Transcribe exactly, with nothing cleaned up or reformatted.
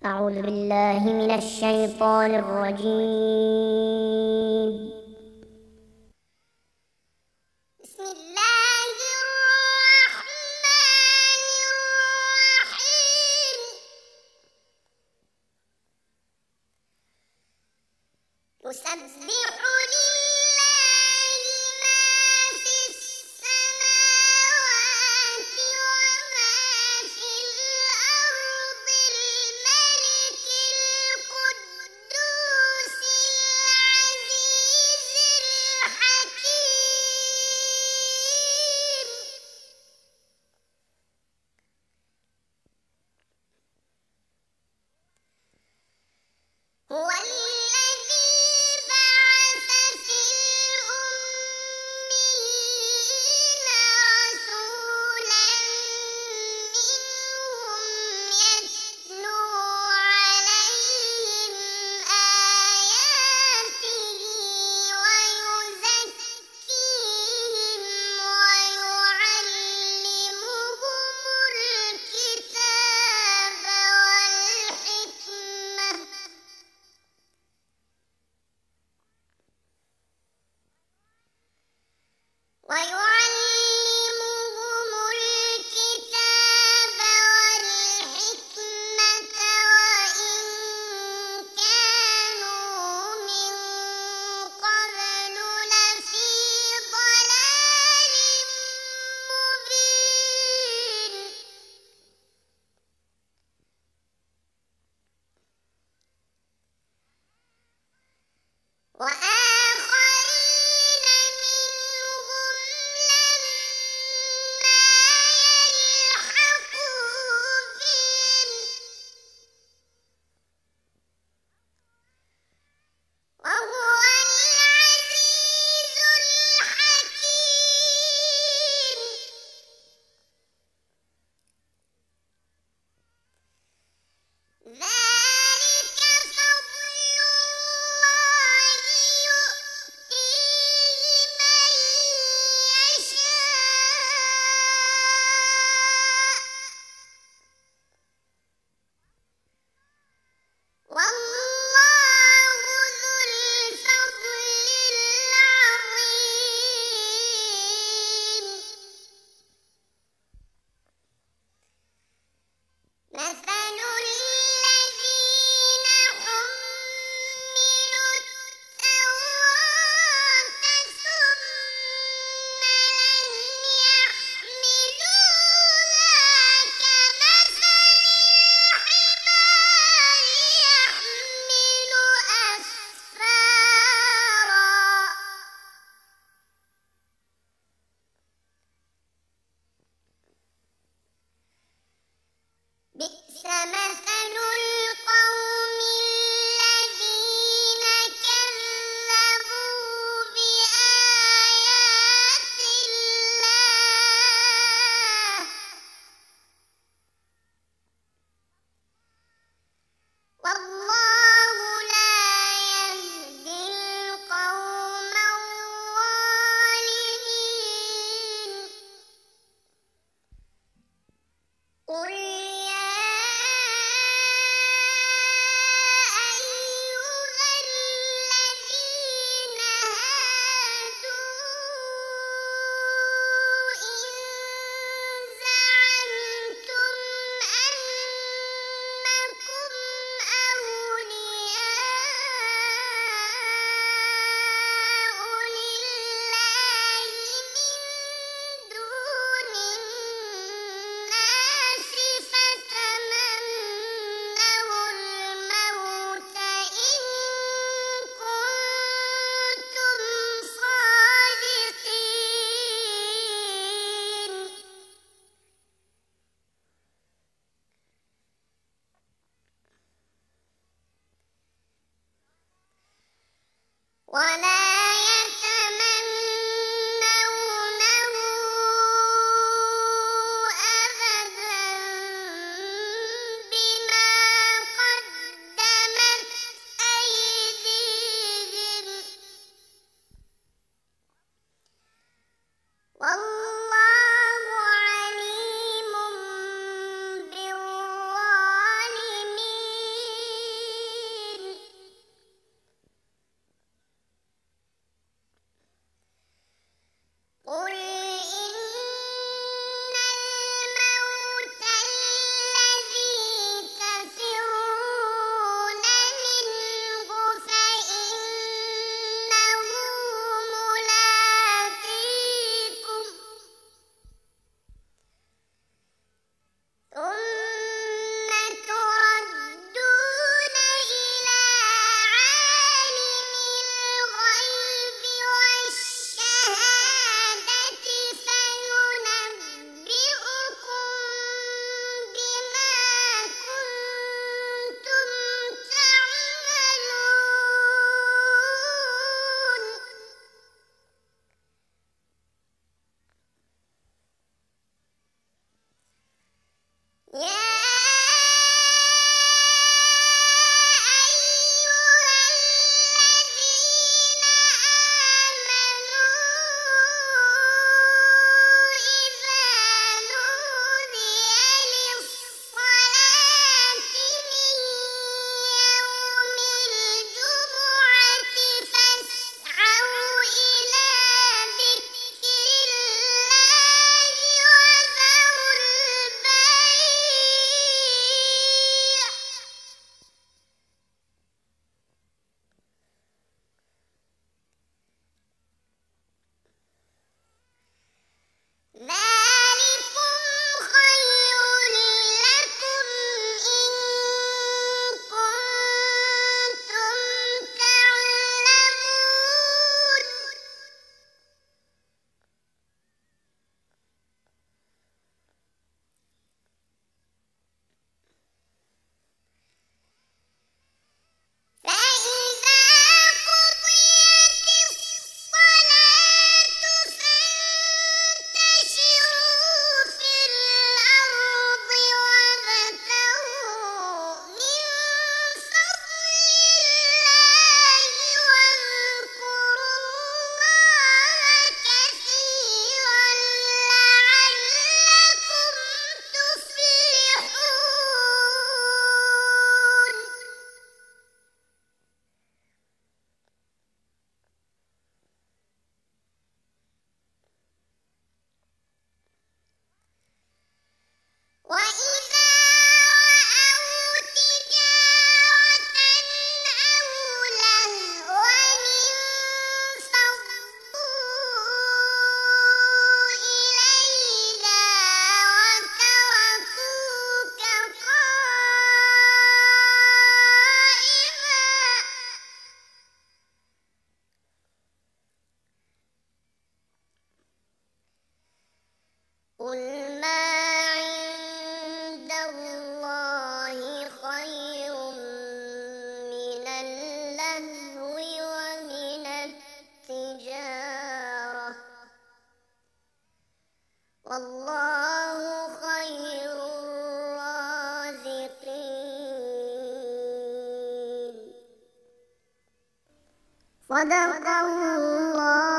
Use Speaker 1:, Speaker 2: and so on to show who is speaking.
Speaker 1: أعوذ بالله من الشيطان الرجيم. بسم الله الرحمن الرحيم. يسبح لله ما في السماوات وما في الأرض، الملك القدوس العزيز الحكيم. هو الذي بعث في الأميين رسولا منهم يتلو عليهم آياته ويزكيهم ويعلمهم الكتاب والحكمة ويعلمهم الكتاب والحكمة وإن كانوا من قبل لفي ضلال مبين. وآخرين منهم لما يلحقوا بهم، وهو العزيز الحكيم. ذلك فضل الله يؤتيه من يشاء، والله ذو الفضل العظيم. مثل الذين حملوا التوراة ثم لم يحملوها كمثل الحمار يحمل أسفارا، بئس مثل القوم الذين كذبوا بآيات الله، والله لا يهدي القوم الظالمين. قل يا أيها الذين هادوا إن زعمتم أنكم أولياء لله من دون الناس فتمنوا الموت إن كنتم صادقين. ولا يتمنونه أبدا بما قدمت أيديهم، والله عليم بالظالمين. صدق الله